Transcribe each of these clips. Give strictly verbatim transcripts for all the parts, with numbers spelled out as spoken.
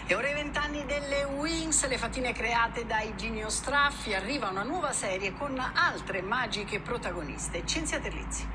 E ora i vent'anni delle Winx, le fattine create da Iginio Straffi, arriva una nuova serie con altre magiche protagoniste. Cinzia Terlizzi.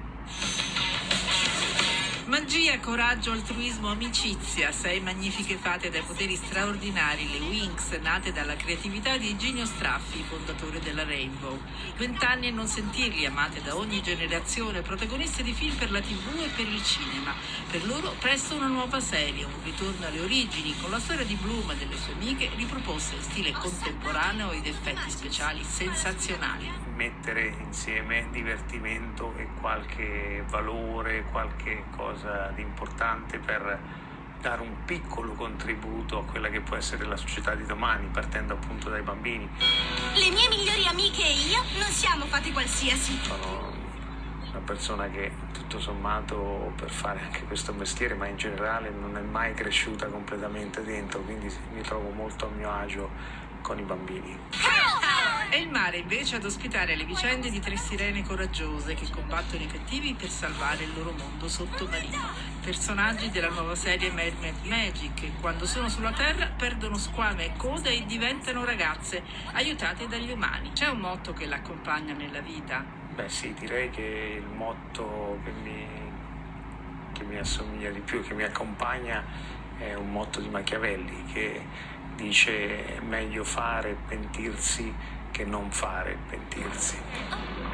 Magia, coraggio, altruismo, amicizia, sei magnifiche fate dai poteri straordinari, le Winx, nate dalla creatività di Iginio Straffi, fondatore della Rainbow. Vent'anni e non sentirli, amate da ogni generazione, protagoniste di film per la tivù e per il cinema. Per loro presto una nuova serie, un ritorno alle origini, con la storia di Bloom e delle sue amiche riproposta in stile contemporaneo ed effetti speciali sensazionali. Mettere insieme divertimento e qualche valore, qualche cosa di importante per dare un piccolo contributo a quella che può essere la società di domani, partendo appunto dai bambini. Le mie migliori amiche e io non siamo fate qualsiasi. Sono una persona che tutto sommato per fare anche questo mestiere, ma in generale non è mai cresciuta completamente dentro, quindi mi trovo molto a mio agio con i bambini. È il mare invece ad ospitare le vicende di tre sirene coraggiose che combattono i cattivi per salvare il loro mondo sottomarino. Personaggi della nuova serie Mermaid Magic che quando sono sulla terra perdono squame e coda e diventano ragazze aiutate dagli umani. C'è un motto che l'accompagna nella vita? Beh sì, direi che il motto che mi, che mi assomiglia di più, che mi accompagna, è un motto di Machiavelli che dice: è meglio fare e pentirsi che non fare e pentirsi.